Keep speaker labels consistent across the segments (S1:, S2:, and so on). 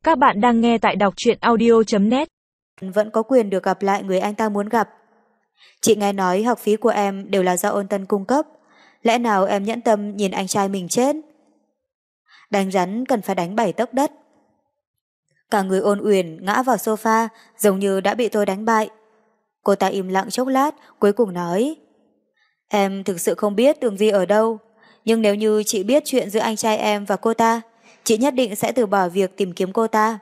S1: Các bạn đang nghe tại đọc truyện audio.net.
S2: Vẫn có quyền được gặp lại người anh ta muốn gặp. Chị nghe nói học phí của em đều là do Ôn Tân cung cấp. Lẽ nào em nhẫn tâm nhìn anh trai mình chết? Đánh rắn cần phải đánh 7 tấc đất. Cả người Ôn Uyển ngã vào sofa, giống như đã bị tôi đánh bại. Cô ta im lặng chốc lát, cuối cùng nói: Em thực sự không biết Tường Vi ở đâu, nhưng nếu như chị biết chuyện giữa anh trai em và cô ta, chị nhất định sẽ từ bỏ việc tìm kiếm cô ta.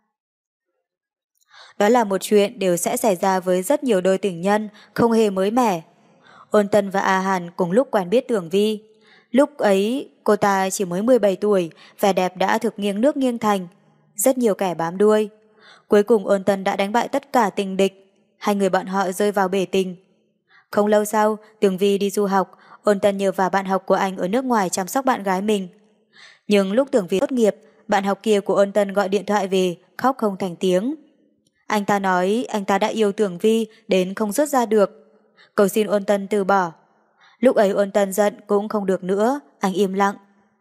S2: Đó là một chuyện đều sẽ xảy ra với rất nhiều đôi tình nhân, không hề mới mẻ. Ôn Tân và A Hàn cùng lúc quen biết Tường Vi. Lúc ấy, cô ta chỉ mới 17 tuổi, vẻ đẹp đã thực nghiêng nước nghiêng thành. Rất nhiều kẻ bám đuôi. Cuối cùng Ôn Tân đã đánh bại tất cả tình địch. Hai người bọn họ rơi vào bể tình. Không lâu sau, Tường Vi đi du học, Ôn Tân nhờ vào bạn học của anh ở nước ngoài chăm sóc bạn gái mình. Nhưng lúc Tường Vi tốt nghiệp, bạn học kia của Ôn Tân gọi điện thoại về, khóc không thành tiếng. Anh ta nói anh ta đã yêu Tường Vi đến không rút ra được, cầu xin Ôn Tân từ bỏ. Lúc ấy Ôn Tân giận cũng không được nữa, anh im lặng.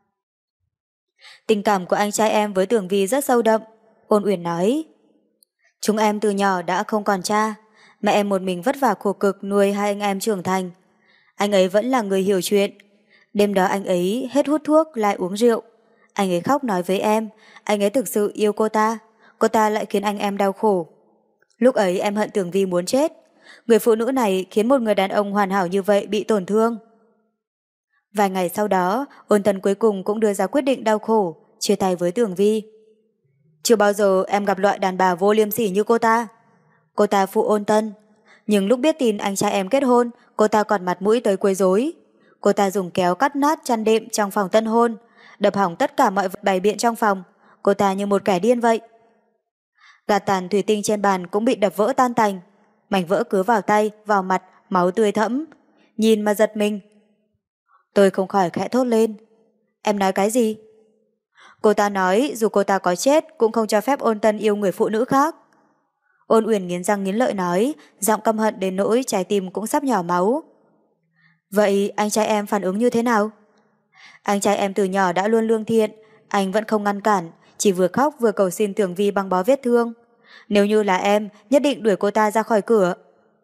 S2: Tình cảm của anh trai em với Tường Vi rất sâu đậm, Ôn Uyển nói. Chúng em từ nhỏ đã không còn cha, mẹ em một mình vất vả khổ cực nuôi hai anh em trưởng thành. Anh ấy vẫn là người hiểu chuyện. Đêm đó anh ấy hết hút thuốc lại uống rượu. Anh ấy khóc nói với em, anh ấy thực sự yêu cô ta lại khiến anh em đau khổ. Lúc ấy em hận Tường Vi muốn chết. Người phụ nữ này khiến một người đàn ông hoàn hảo như vậy bị tổn thương. Vài ngày sau đó, Ôn Tân cuối cùng cũng đưa ra quyết định đau khổ, chia tay với Tường Vi. Chưa bao giờ em gặp loại đàn bà vô liêm sỉ như cô ta. Cô ta phụ Ôn Tân. Nhưng lúc biết tin anh trai em kết hôn, cô ta còn mặt mũi tới quấy rối. Cô ta dùng kéo cắt nát chăn đệm trong phòng tân hôn, đập hỏng tất cả mọi vật bày biện trong phòng. Cô ta như một kẻ điên vậy. Gạt tàn thủy tinh trên bàn cũng bị đập vỡ tan tành. Mảnh vỡ cứ vào tay, vào mặt, máu tươi thẫm. Nhìn mà giật mình. Tôi không khỏi khẽ thốt lên. Em nói cái gì? Cô ta nói dù cô ta có chết cũng không cho phép Ôn Tân yêu người phụ nữ khác. Ôn Uyển nghiến răng nghiến lợi nói, giọng căm hận đến nỗi trái tim cũng sắp nhỏ máu. Vậy anh trai em phản ứng như thế nào? Anh trai em từ nhỏ đã luôn lương thiện, anh vẫn không ngăn cản, chỉ vừa khóc vừa cầu xin Tường Vi băng bó vết thương. Nếu như là em, nhất định đuổi cô ta ra khỏi cửa.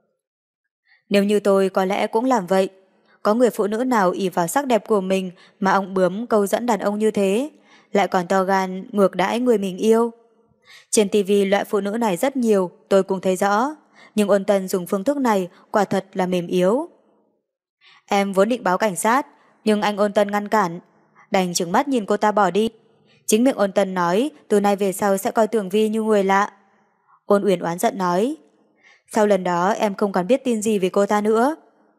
S2: Nếu như tôi có lẽ cũng làm vậy. Có người phụ nữ nào ỷ vào sắc đẹp của mình mà ông bướm câu dẫn đàn ông như thế, lại còn to gan ngược đãi người mình yêu. Trên tivi loại phụ nữ này rất nhiều, tôi cũng thấy rõ. Nhưng Ôn Tân dùng phương thức này quả thật là mềm yếu. Em vốn định báo cảnh sát, nhưng anh Ôn Tân ngăn cản, đành trừng mắt nhìn cô ta bỏ đi. Chính miệng Ôn Tân nói từ nay về sau sẽ coi Tường Vi như người lạ. Ôn Uyển oán giận nói, sau lần đó em không còn biết tin gì về cô ta nữa.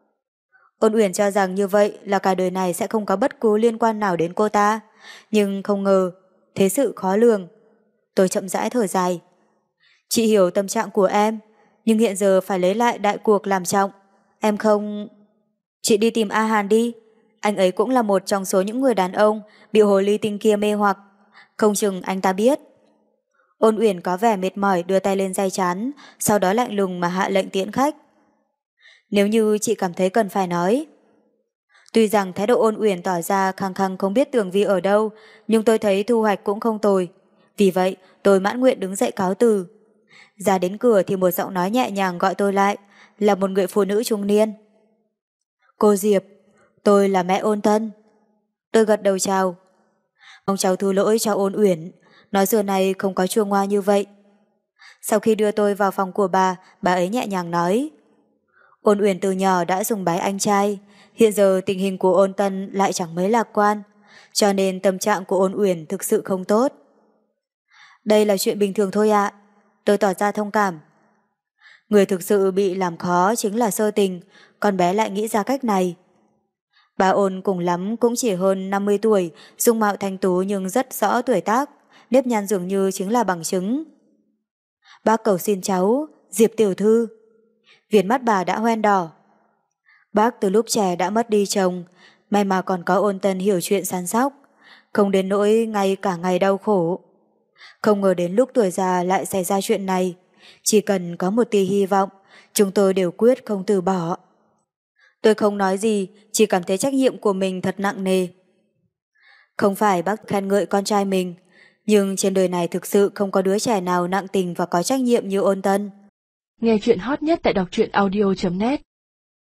S2: Ôn Uyển cho rằng như vậy là cả đời này sẽ không có bất cứ liên quan nào đến cô ta, nhưng không ngờ thế sự khó lường. Tôi chậm rãi thở dài. Chị hiểu tâm trạng của em, nhưng hiện giờ phải lấy lại đại cuộc làm trọng. Em không... Chị đi tìm A Hàn đi. Anh ấy cũng là một trong số những người đàn ông bị hồ ly tinh kia mê hoặc. Không chừng anh ta biết. Ôn Uyển có vẻ mệt mỏi đưa tay lên day trán, sau đó lạnh lùng mà hạ lệnh tiễn khách. Nếu như chị cảm thấy cần phải nói. Tuy rằng thái độ Ôn Uyển tỏ ra khăng khăng không biết Tường Vi ở đâu, nhưng tôi thấy thu hoạch cũng không tồi. Vì vậy, tôi mãn nguyện đứng dậy cáo từ. Ra đến cửa thì một giọng nói nhẹ nhàng gọi tôi lại, là một người phụ nữ trung niên. Cô Diệp, tôi là mẹ Ôn Tân. Tôi gật đầu chào. Mong cháu thứ lỗi cho Ôn Uyển, nói xưa này không có chua ngoa như vậy. Sau khi đưa tôi vào phòng của bà ấy nhẹ nhàng nói, Ôn Uyển từ nhỏ đã sùng bái anh trai, hiện giờ tình hình của Ôn Tân lại chẳng mấy lạc quan, cho nên tâm trạng của Ôn Uyển thực sự không tốt. Đây là chuyện bình thường thôi ạ. Tôi tỏ ra thông cảm. Người thực sự bị làm khó chính là Sơ Tình, con bé lại nghĩ ra cách này. Bà Ôn cùng lắm cũng chỉ hơn 50 tuổi, dung mạo thanh tú nhưng rất rõ tuổi tác, nếp nhăn dường như chính là bằng chứng. Bác cầu xin cháu, Diệp tiểu thư. Viền mắt bà đã hoen đỏ. Bác từ lúc trẻ đã mất đi chồng, may mà còn có Ôn Tân hiểu chuyện săn sóc, không đến nỗi ngay cả ngày đau khổ. Không ngờ đến lúc tuổi già lại xảy ra chuyện này. Chỉ cần có một tia hy vọng, chúng tôi đều quyết không từ bỏ. Tôi không nói gì, chỉ cảm thấy trách nhiệm của mình thật nặng nề. Không phải bác khen ngợi con trai mình, Nhưng trên đời này thực sự không có đứa trẻ nào nặng tình và có trách nhiệm như Ôn Tân.
S3: Nghe chuyện hot nhất tại đọc truyện audio.net